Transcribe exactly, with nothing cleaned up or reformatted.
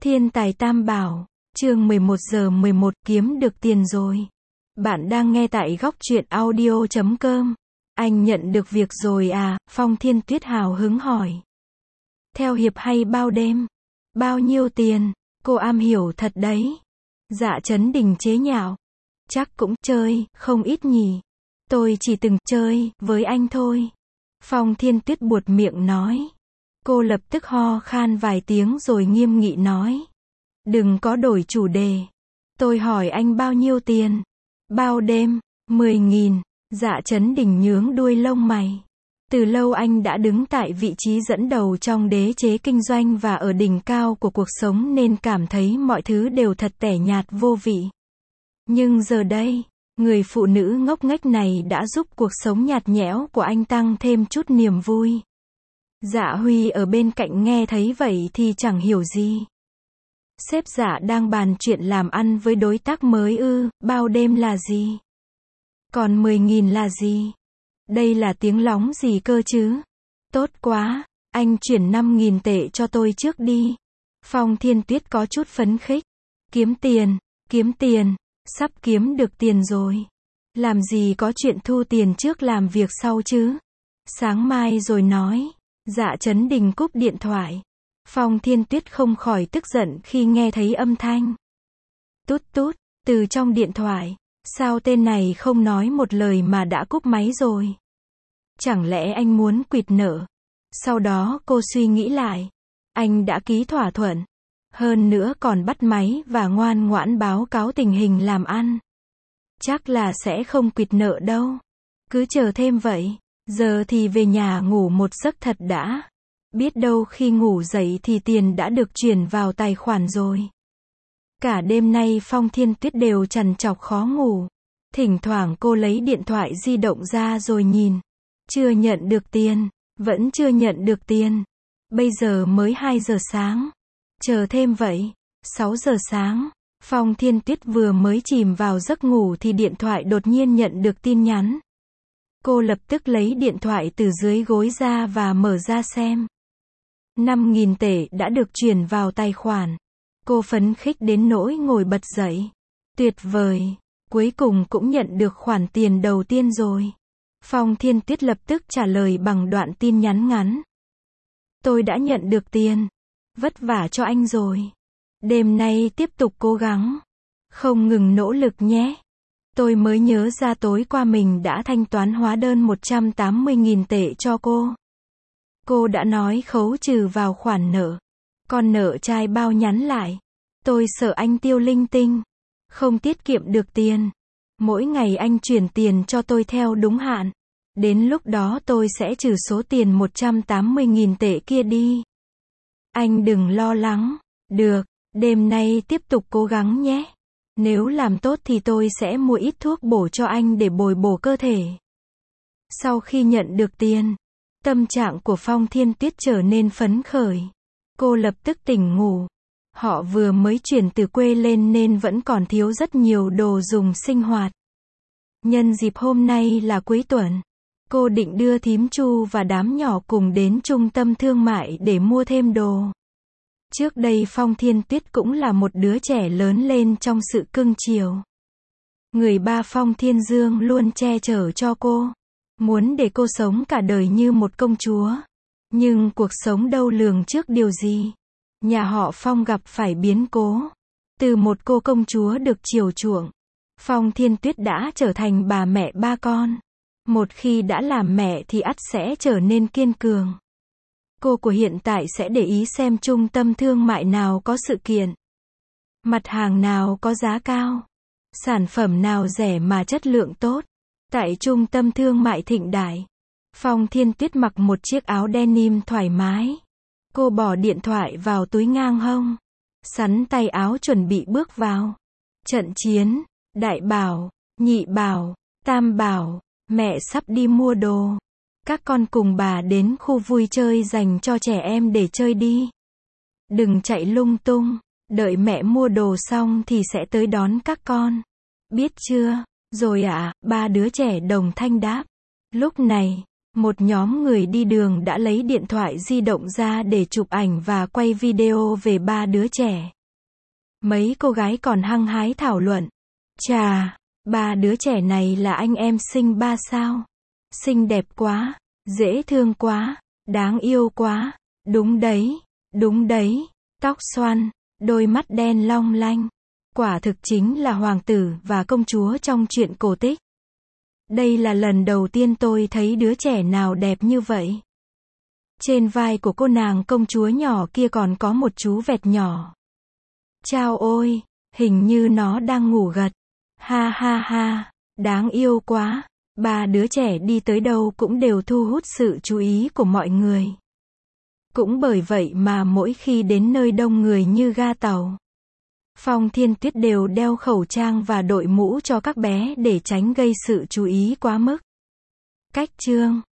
Thiên tài tam bảo, chương mười một giờ mười một kiếm được tiền rồi. Bạn đang nghe tại góc truyện audio chấm com. Anh nhận được việc rồi à? Phong Thiên Tuyết hào hứng hỏi. Theo hiệp hay bao đêm? Bao nhiêu tiền? Cô am hiểu thật đấy. Dạ Chấn Đình chế nhạo. Chắc cũng chơi, không ít nhỉ. Tôi chỉ từng chơi với anh thôi. Phong Thiên Tuyết buột miệng nói. Cô lập tức ho khan vài tiếng rồi nghiêm nghị nói. Đừng có đổi chủ đề. Tôi hỏi anh bao nhiêu tiền? Bao đêm? Mười nghìn. Dạ Chấn Đình nhướng đuôi lông mày. Từ lâu anh đã đứng tại vị trí dẫn đầu trong đế chế kinh doanh và ở đỉnh cao của cuộc sống nên cảm thấy mọi thứ đều thật tẻ nhạt vô vị. Nhưng giờ đây, người phụ nữ ngốc nghếch này đã giúp cuộc sống nhạt nhẽo của anh tăng thêm chút niềm vui. Dạ Huy ở bên cạnh nghe thấy vậy thì chẳng hiểu gì. Sếp Dạ đang bàn chuyện làm ăn với đối tác mới ư? Bao đêm là gì? Còn mười nghìn là gì? Đây là tiếng lóng gì cơ chứ? Tốt quá, anh chuyển năm nghìn tệ cho tôi trước đi. Phong Thiên Tuyết có chút phấn khích. Kiếm tiền, kiếm tiền, sắp kiếm được tiền rồi. Làm gì có chuyện thu tiền trước làm việc sau chứ? Sáng mai rồi nói. Dạ Chấn Đình cúp điện thoại. Phong Thiên Tuyết không khỏi tức giận khi nghe thấy âm thanh. Tút tút, từ trong điện thoại. Sao tên này không nói một lời mà đã cúp máy rồi? Chẳng lẽ anh muốn quỵt nợ? Sau đó cô suy nghĩ lại. Anh đã ký thỏa thuận. Hơn nữa còn bắt máy và ngoan ngoãn báo cáo tình hình làm ăn. Chắc là sẽ không quỵt nợ đâu. Cứ chờ thêm vậy. Giờ thì về nhà ngủ một giấc thật đã. Biết đâu khi ngủ dậy thì tiền đã được chuyển vào tài khoản rồi. Cả đêm nay Phong Thiên Tuyết đều trằn trọc khó ngủ. Thỉnh thoảng cô lấy điện thoại di động ra rồi nhìn. Chưa nhận được tiền. Vẫn chưa nhận được tiền. Bây giờ mới hai giờ sáng. Chờ thêm vậy. sáu giờ sáng. Phong Thiên Tuyết vừa mới chìm vào giấc ngủ thì điện thoại đột nhiên nhận được tin nhắn. Cô lập tức lấy điện thoại từ dưới gối ra và mở ra xem. năm nghìn tệ đã được chuyển vào tài khoản. Cô phấn khích đến nỗi ngồi bật dậy. Tuyệt vời, cuối cùng cũng nhận được khoản tiền đầu tiên rồi. Phong Thiên Tuyết lập tức trả lời bằng đoạn tin nhắn ngắn. Tôi đã nhận được tiền. Vất vả cho anh rồi. Đêm nay tiếp tục cố gắng. Không ngừng nỗ lực nhé. Tôi mới nhớ ra tối qua mình đã thanh toán hóa đơn một trăm tám mươi nghìn tệ cho cô. Cô đã nói khấu trừ vào khoản nợ. Còn nợ trai bao nhắn lại. Tôi sợ anh tiêu linh tinh. Không tiết kiệm được tiền. Mỗi ngày anh chuyển tiền cho tôi theo đúng hạn. Đến lúc đó tôi sẽ trừ số tiền một trăm tám mươi nghìn tệ kia đi. Anh đừng lo lắng. Được, đêm nay tiếp tục cố gắng nhé. Nếu làm tốt thì tôi sẽ mua ít thuốc bổ cho anh để bồi bổ cơ thể. Sau khi nhận được tiền, tâm trạng của Phong Thiên Tuyết trở nên phấn khởi. Cô lập tức tỉnh ngủ. Họ vừa mới chuyển từ quê lên nên vẫn còn thiếu rất nhiều đồ dùng sinh hoạt. Nhân dịp hôm nay là cuối tuần, cô định đưa thím Chu và đám nhỏ cùng đến trung tâm thương mại để mua thêm đồ. Trước đây Phong Thiên Tuyết cũng là một đứa trẻ lớn lên trong sự cưng chiều. Người ba Phong Thiên Dương luôn che chở cho cô. Muốn để cô sống cả đời như một công chúa. Nhưng cuộc sống đâu lường trước điều gì. Nhà họ Phong gặp phải biến cố. Từ một cô công chúa được chiều chuộng, Phong Thiên Tuyết đã trở thành bà mẹ ba con. Một khi đã làm mẹ thì ắt sẽ trở nên kiên cường. Cô của hiện tại sẽ để ý xem trung tâm thương mại nào có sự kiện. Mặt hàng nào có giá cao. Sản phẩm nào rẻ mà chất lượng tốt. Tại trung tâm thương mại Thịnh Đại, Phong Thiên Tuyết mặc một chiếc áo denim thoải mái. Cô bỏ điện thoại vào túi ngang hông. Sắn tay áo chuẩn bị bước vào. Trận chiến, đại bảo, nhị bảo, tam bảo, mẹ sắp đi mua đồ. Các con cùng bà đến khu vui chơi dành cho trẻ em để chơi đi. Đừng chạy lung tung, đợi mẹ mua đồ xong thì sẽ tới đón các con. Biết chưa? Rồi ạ, à, ba đứa trẻ đồng thanh đáp. Lúc này, Một nhóm người đi đường đã lấy điện thoại di động ra để chụp ảnh và quay video về ba đứa trẻ. Mấy cô gái còn hăng hái thảo luận. Chà, ba đứa trẻ này là anh em sinh ba sao? Xinh đẹp quá, dễ thương quá, đáng yêu quá. Đúng đấy, đúng đấy, tóc xoăn, đôi mắt đen long lanh. Quả thực chính là hoàng tử và công chúa trong truyện cổ tích. Đây là lần đầu tiên tôi thấy đứa trẻ nào đẹp như vậy. Trên vai của cô nàng công chúa nhỏ kia còn có một chú vẹt nhỏ. Chao ôi, hình như nó đang ngủ gật. Ha ha ha, đáng yêu quá. Ba đứa trẻ đi tới đâu cũng đều thu hút sự chú ý của mọi người. Cũng bởi vậy mà mỗi khi đến nơi đông người như ga tàu, Phong Thiên Tuyết đều đeo khẩu trang và đội mũ cho các bé để tránh gây sự chú ý quá mức. Cách chương